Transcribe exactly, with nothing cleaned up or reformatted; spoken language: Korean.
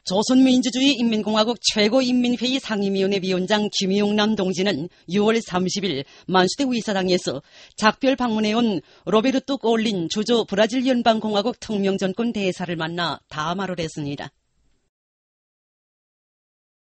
조선민주주의 인민공화국 최고인민회의 상임위원회 위원장 김용남 동지는 유월 삼십일 만수대 의사당에서 작별 방문해온 로베르토 꼴린 주조 브라질 연방공화국 특명정권 대사를 만나 담화를 했습니다.